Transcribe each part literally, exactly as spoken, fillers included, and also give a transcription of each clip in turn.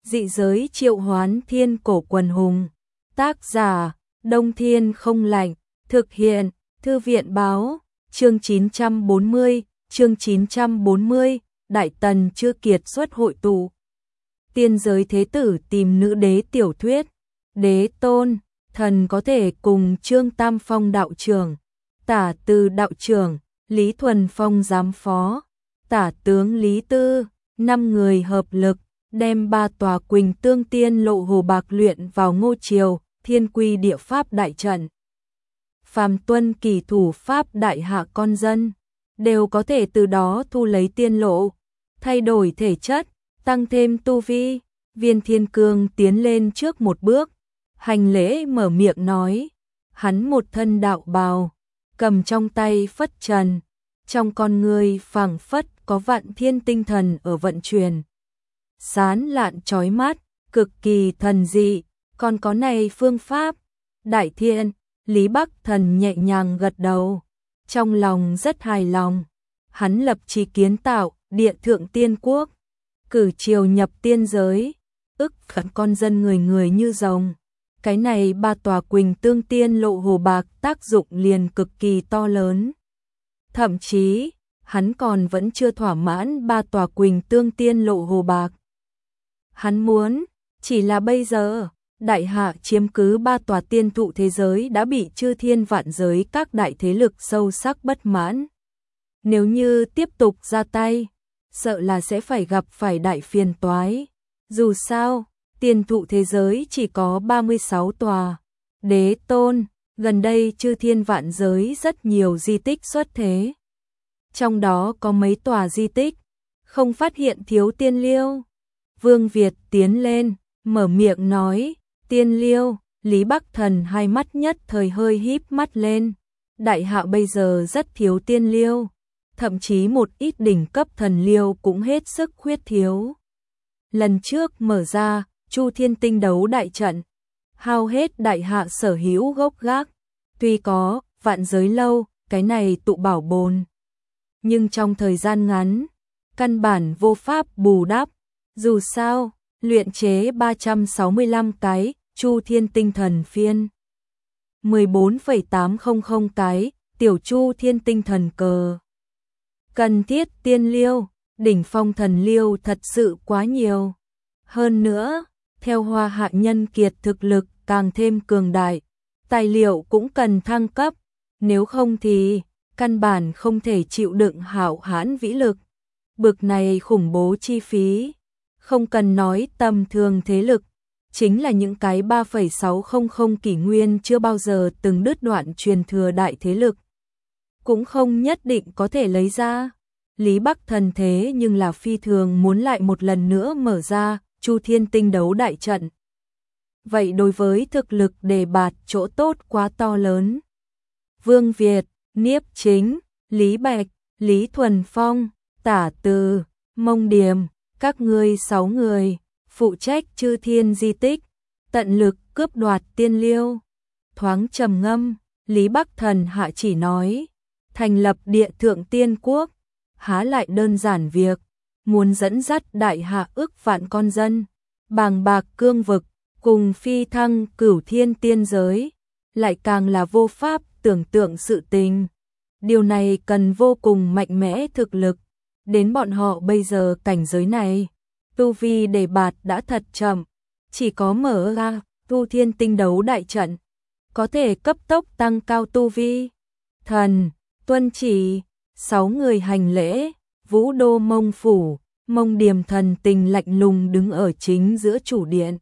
Dị giới triệu hoán thiên cổ quần hùng. Tác giả, Đông Thiên không lạnh. Thực hiện, Thư viện báo. Chương chín trăm bốn mươi, chương chín trăm bốn mươi, Đại Tần chưa kiệt xuất hội tụ. Tiên giới thế tử tìm nữ đế tiểu thuyết. Đế tôn, thần có thể cùng Trương Tam Phong đạo trưởng, Tả Từ đạo trưởng, Lý Thuần Phong giám phó, Tả tướng Lý Tư, năm người hợp lực, đem ba tòa Quỳnh Tương Tiên Lộ Hồ Bạc luyện vào Ngô Triều, Thiên Quy Địa Pháp đại trận. Phàm tuân kỳ thủ pháp đại hạ con dân, đều có thể từ đó thu lấy tiên lộ, thay đổi thể chất, tăng thêm tu vi. Viên Thiên Cương tiến lên trước một bước, hành lễ mở miệng nói, hắn một thân đạo bào, cầm trong tay phất trần, trong con người phảng phất có vạn thiên tinh thần ở vận chuyển. Sán lạn chói mắt, cực kỳ thần dị, còn có này phương pháp. Đại Thiên, Lý Bắc Thần nhẹ nhàng gật đầu, trong lòng rất hài lòng. Hắn lập chí kiến tạo Địa Thượng Tiên Quốc, cử triều nhập tiên giới, ức khẩn con dân người người như rồng. Cái này ba tòa Quỳnh Tương Tiên Lộ Hồ Bạc tác dụng liền cực kỳ to lớn. Thậm chí, hắn còn vẫn chưa thỏa mãn ba tòa Quỳnh Tương Tiên Lộ Hồ Bạc. Hắn muốn, chỉ là bây giờ, đại hạ chiếm cứ ba tòa tiên thụ thế giới đã bị chư thiên vạn giới các đại thế lực sâu sắc bất mãn. Nếu như tiếp tục ra tay, sợ là sẽ phải gặp phải đại phiền toái. Dù sao, tiên thụ thế giới chỉ có ba mươi sáu tòa. Đế tôn, gần đây chư thiên vạn giới rất nhiều di tích xuất thế. Trong đó có mấy tòa di tích, không phát hiện thiếu tiên liêu. Vương Việt tiến lên, mở miệng nói, tiên liêu. Lý Bắc Thần hai mắt nhất thời hơi híp mắt lên. Đại hạ bây giờ rất thiếu tiên liêu, thậm chí một ít đỉnh cấp thần liêu cũng hết sức khuyết thiếu. Lần trước mở ra Chu Thiên Tinh đấu đại trận, hao hết đại hạ sở hữu gốc gác. Tuy có vạn giới lâu, cái này tụ bảo bồn, nhưng trong thời gian ngắn, căn bản vô pháp bù đắp. Dù sao, luyện chế ba trăm sáu mươi lăm cái Chu Thiên Tinh Thần phiên, mười bốn phẩy tám trăm cái tiểu Chu Thiên Tinh Thần cờ. Cần thiết tiên liêu, đỉnh phong thần liêu thật sự quá nhiều. Hơn nữa, theo Hoa Hạ nhân kiệt thực lực càng thêm cường đại, tài liệu cũng cần thăng cấp, nếu không thì căn bản không thể chịu đựng hạo hãn vĩ lực. Bực này khủng bố chi phí, không cần nói tầm thường thế lực, chính là những cái ba phẩy sáu trăm kỷ nguyên chưa bao giờ từng đứt đoạn truyền thừa đại thế lực, cũng không nhất định có thể lấy ra. Lý Bắc Thần thế nhưng là phi thường muốn lại một lần nữa mở ra Chu Thiên Tinh đấu đại trận. Vậy đối với thực lực đề bạt chỗ tốt quá to lớn. Vương Việt, Niếp Chính, Lý Bạch, Lý Thuần Phong, Tả Từ, Mông Điềm, các ngươi sáu người, phụ trách chư thiên di tích, tận lực cướp đoạt tiên liêu. Thoáng trầm ngâm, Lý Bắc Thần hạ chỉ nói, thành lập Địa Thượng Tiên Quốc, há lại đơn giản việc, muốn dẫn dắt đại hạ ức vạn con dân, bàng bạc cương vực, cùng phi thăng cửu thiên tiên giới, lại càng là vô pháp tưởng tượng sự tình. Điều này cần vô cùng mạnh mẽ thực lực, đến bọn họ bây giờ cảnh giới này, tu vi đề bạt đã thật chậm, chỉ có mở ra Tu Thiên Tinh đấu đại trận, có thể cấp tốc tăng cao tu vi. Thần, tuân chỉ. Sáu người hành lễ, Vũ Đô Mông Phủ, Mông Điềm thần tình lạnh lùng đứng ở chính giữa chủ điện.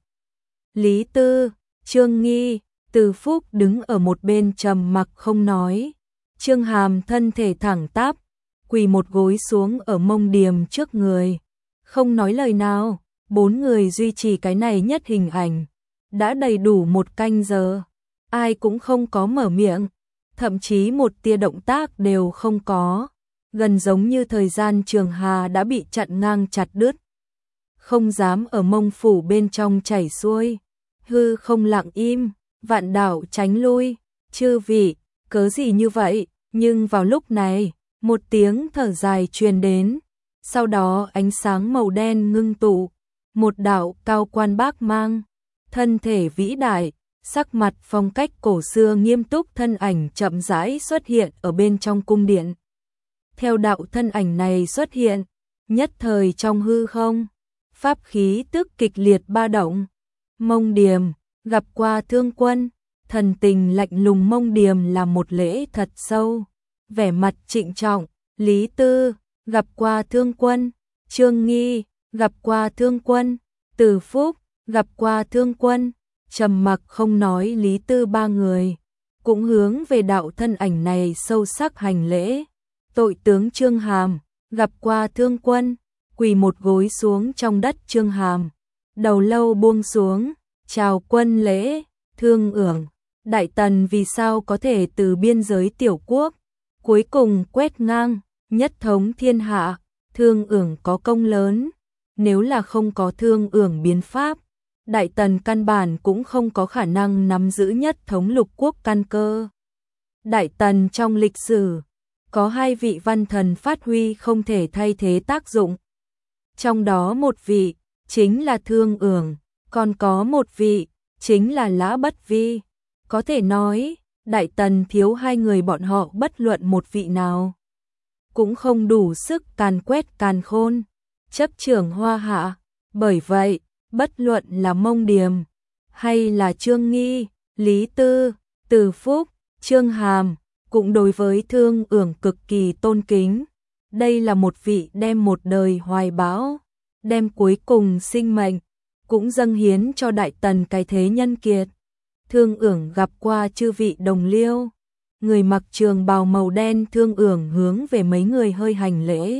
Lý Tư, Trương Nghi, Từ Phúc đứng ở một bên trầm mặc không nói. Trương Hàm thân thể thẳng tắp, quỳ một gối xuống ở Mông Điềm trước người, không nói lời nào. Bốn người duy trì cái này nhất hình ảnh, đã đầy đủ một canh giờ, ai cũng không có mở miệng, thậm chí một tia động tác đều không có, gần giống như thời gian trường hà đã bị chặn ngang chặt đứt, không dám ở Mông Phủ bên trong chảy xuôi. Hư không lặng im, vạn đảo tránh lui. Chư vị, cớ gì như vậy? Nhưng vào lúc này, một tiếng thở dài truyền đến, sau đó ánh sáng màu đen ngưng tụ, một đạo cao quan bác mang, thân thể vĩ đại, sắc mặt phong cách cổ xưa nghiêm túc thân ảnh chậm rãi xuất hiện ở bên trong cung điện. Theo đạo thân ảnh này xuất hiện, nhất thời trong hư không, pháp khí tức kịch liệt ba động. Mông Điềm, gặp qua Thương Quân, thần tình lạnh lùng Mông Điềm là một lễ thật sâu, vẻ mặt trịnh trọng. Lý Tư, gặp qua Thương Quân, Trương Nghi, gặp qua Thương Quân, Từ Phúc, gặp qua Thương Quân, trầm mặc không nói. Lý Tư ba người cũng hướng về đạo thân ảnh này sâu sắc hành lễ. Tội tướng Trương Hàm, gặp qua Thương Quân, quỳ một gối xuống trong đất. Trương Hàm đầu lâu buông xuống, chào quân lễ. Thương Ưởng, Đại Tần vì sao có thể từ biên giới tiểu quốc cuối cùng quét ngang nhất thống thiên hạ? Thương Ưởng có công lớn, nếu là không có Thương Ưởng biến pháp, Đại Tần căn bản cũng không có khả năng nắm giữ nhất thống lục quốc căn cơ. Đại Tần trong lịch sử có hai vị văn thần phát huy không thể thay thế tác dụng. Trong đó một vị chính là Thương Ưởng, còn có một vị chính là Lã Bất Vi. Có thể nói, Đại Tần thiếu hai người bọn họ bất luận một vị nào cũng không đủ sức càn quét càn khôn, chấp trưởng Hoa Hạ. Bởi vậy, bất luận là Mông Điềm hay là Trương Nghi, Lý Tư, Từ Phúc, Trương Hàm cũng đối với Thương Ưởng cực kỳ tôn kính. Đây là một vị đem một đời hoài bão, đem cuối cùng sinh mệnh cũng dâng hiến cho Đại Tần cái thế nhân kiệt. Thương Ưởng gặp qua chư vị đồng liêu. Người mặc trường bào màu đen Thương Ưởng hướng về mấy người hơi hành lễ.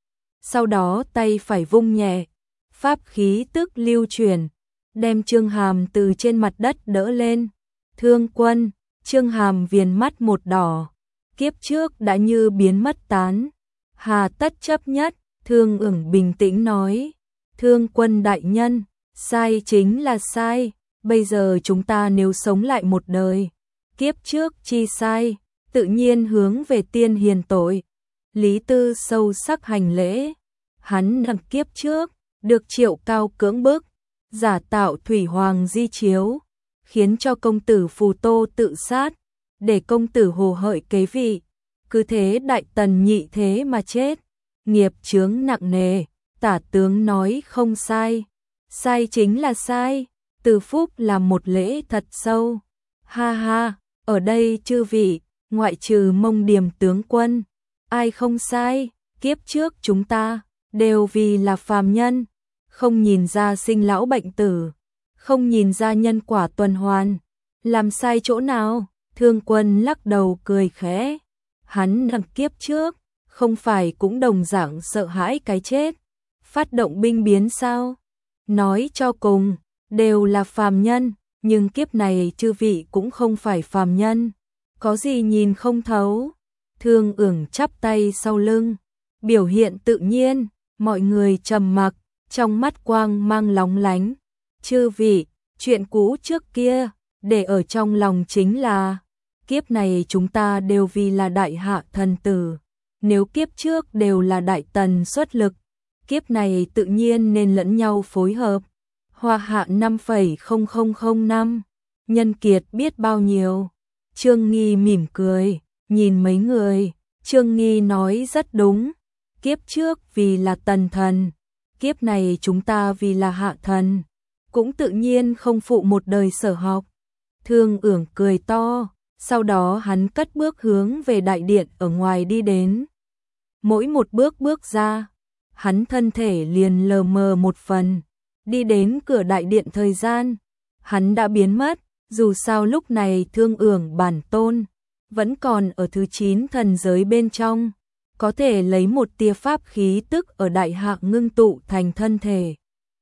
Sau đó tay phải vung nhẹ, pháp khí tức lưu chuyển, đem Trương Hàm từ trên mặt đất đỡ lên. Thương Quân, Trương Hàm viền mắt một đỏ, kiếp trước đã như biến mất tán, hà tất chấp nhất. Thương Ưởng bình tĩnh nói, Thương Quân đại nhân, sai chính là sai, bây giờ chúng ta nếu sống lại một đời, kiếp trước chi sai, tự nhiên hướng về tiên hiền tội. Lý Tư sâu sắc hành lễ, hắn nằm kiếp trước, được Triệu Cao cưỡng bức, giả tạo thủy hoàng di chiếu, khiến cho công tử Phù Tô tự sát, để công tử Hồ Hợi kế vị, cứ thế Đại Tần nhị thế mà chết, nghiệp chướng nặng nề. Tả tướng nói không sai, sai chính là sai. Từ Phúc làm một lễ thật sâu, ha ha, ở đây chư vị, ngoại trừ Mông Điềm tướng quân, ai không sai? Kiếp trước chúng ta đều vì là phàm nhân, không nhìn ra sinh lão bệnh tử, không nhìn ra nhân quả tuần hoàn, làm sai chỗ nào? Thương Quân lắc đầu cười khẽ, hắn nằm kiếp trước, không phải cũng đồng dạng sợ hãi cái chết, phát động binh biến sao? Nói cho cùng, đều là phàm nhân, nhưng kiếp này chư vị cũng không phải phàm nhân, có gì nhìn không thấu? Thương Ưởng chắp tay sau lưng, biểu hiện tự nhiên. Mọi người trầm mặc, trong mắt quang mang lóng lánh. Chư vị, chuyện cũ trước kia, để ở trong lòng chính là, kiếp này chúng ta đều vì là đại hạ thần tử. Nếu kiếp trước đều là Đại Tần xuất lực, kiếp này tự nhiên nên lẫn nhau phối hợp. Hoa hạ năm phẩy không không không năm, nhân kiệt biết bao nhiêu. Trương Nghi mỉm cười, nhìn mấy người, Trương Nghi nói rất đúng. Kiếp trước vì là tần thần, kiếp này chúng ta vì là hạ thần, cũng tự nhiên không phụ một đời sở học. Thương Ưởng cười to, sau đó hắn cất bước hướng về đại điện ở ngoài đi đến. Mỗi một bước bước ra, hắn thân thể liền lờ mờ một phần, đi đến cửa đại điện thời gian, hắn đã biến mất. Dù sao lúc này Thương Ưởng bản tôn vẫn còn ở thứ chín thần giới bên trong, có thể lấy một tia pháp khí tức ở đại hạ ngưng tụ thành thân thể.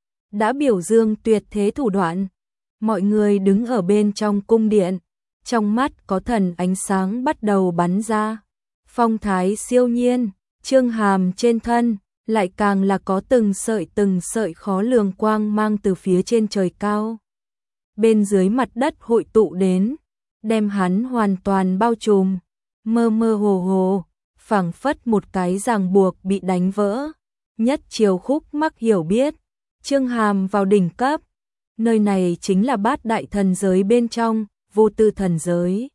Đã biểu dương tuyệt thế thủ đoạn. Mọi người đứng ở bên trong cung điện, trong mắt có thần ánh sáng bắt đầu bắn ra. Phong thái siêu nhiên, Trương Hàm trên thân lại càng là có từng sợi từng sợi khó lường quang mang từ phía trên trời cao bên dưới mặt đất hội tụ đến, đem hắn hoàn toàn bao trùm. Mơ mơ hồ hồ, phảng phất một cái ràng buộc bị đánh vỡ. Nhất Triều Khúc Mắc hiểu biết, Chương hàm vào đỉnh cấp. Nơi này chính là bát đại thần giới bên trong, vô tư thần giới.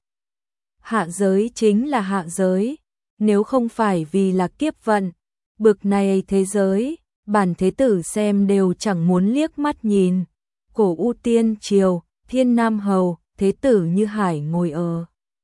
Hạ giới chính là hạ giới, nếu không phải vì là kiếp vận, bực này thế giới, bản thế tử xem đều chẳng muốn liếc mắt nhìn. Cổ U Tiên Triều, Thiên Nam Hầu, thế tử Như Hải ngồi ở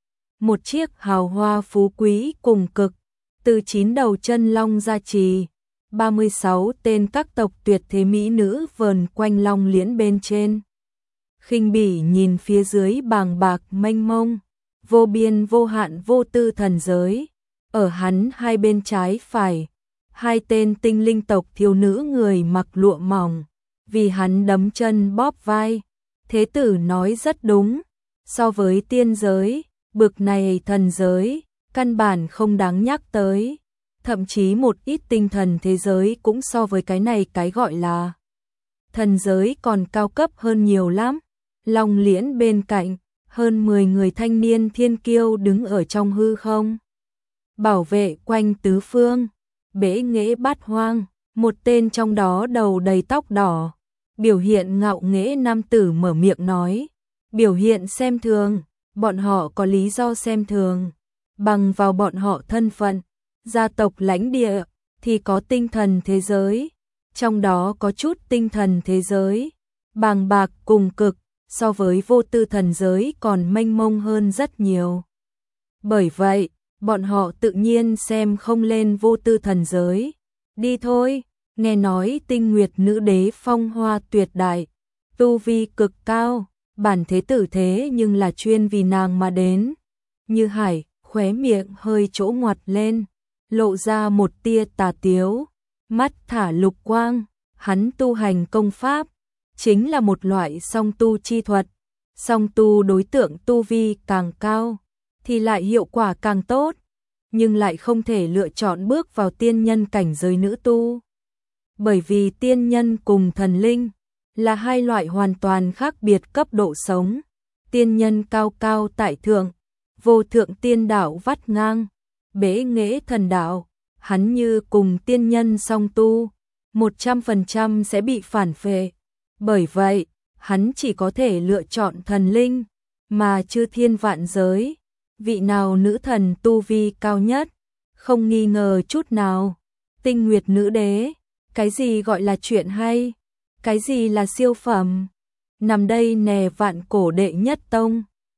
một chiếc hào hoa phú quý cùng cực, từ chín đầu chân long gia trì, ba mươi sáu tên các tộc tuyệt thế mỹ nữ vờn quanh long liễn bên trên. Khinh bỉ nhìn phía dưới bàng bạc mênh mông, vô biên vô hạn vô tư thần giới, ở hắn hai bên trái phải, hai tên tinh linh tộc thiếu nữ người mặc lụa mỏng, vì hắn đấm chân bóp vai. Thế tử nói rất đúng, so với tiên giới, bực này thần giới, căn bản không đáng nhắc tới. Thậm chí một ít tinh thần thế giới cũng so với cái này cái gọi là thần giới còn cao cấp hơn nhiều lắm. Long liễn bên cạnh, hơn mười người thanh niên thiên kiêu đứng ở trong hư không, bảo vệ quanh tứ phương, bể nghệ bát hoang. Một tên trong đó đầu đầy tóc đỏ, biểu hiện ngạo nghễ nam tử mở miệng nói, biểu hiện xem thường, bọn họ có lý do xem thường, bằng vào bọn họ thân phận, gia tộc lãnh địa, thì có tinh thần thế giới, trong đó có chút tinh thần thế giới, bàng bạc cùng cực, so với vô tư thần giới còn mênh mông hơn rất nhiều. Bởi vậy, bọn họ tự nhiên xem không lên vô tư thần giới. Đi thôi, nghe nói tinh nguyệt nữ đế phong hoa tuyệt đại, tu vi cực cao, bản thế tử thế nhưng là chuyên vì nàng mà đến. Như Hải, khóe miệng hơi chỗ ngoặt lên, lộ ra một tia tà tiếu, mắt thả lục quang, hắn tu hành công pháp, chính là một loại song tu chi thuật, song tu đối tượng tu vi càng cao, thì lại hiệu quả càng tốt, nhưng lại không thể lựa chọn bước vào tiên nhân cảnh giới nữ tu. Bởi vì tiên nhân cùng thần linh là hai loại hoàn toàn khác biệt cấp độ sống, tiên nhân cao cao tại thượng, vô thượng tiên đạo vắt ngang, bế nghệ thần đạo, hắn như cùng tiên nhân song tu, một trăm phần trăm sẽ bị phản phệ. Bởi vậy, hắn chỉ có thể lựa chọn thần linh, mà chư thiên vạn giới, vị nào nữ thần tu vi cao nhất, không nghi ngờ chút nào. Tinh nguyệt nữ đế, cái gì gọi là chuyện hay, cái gì là siêu phẩm, nằm đây nè vạn cổ đệ nhất tông.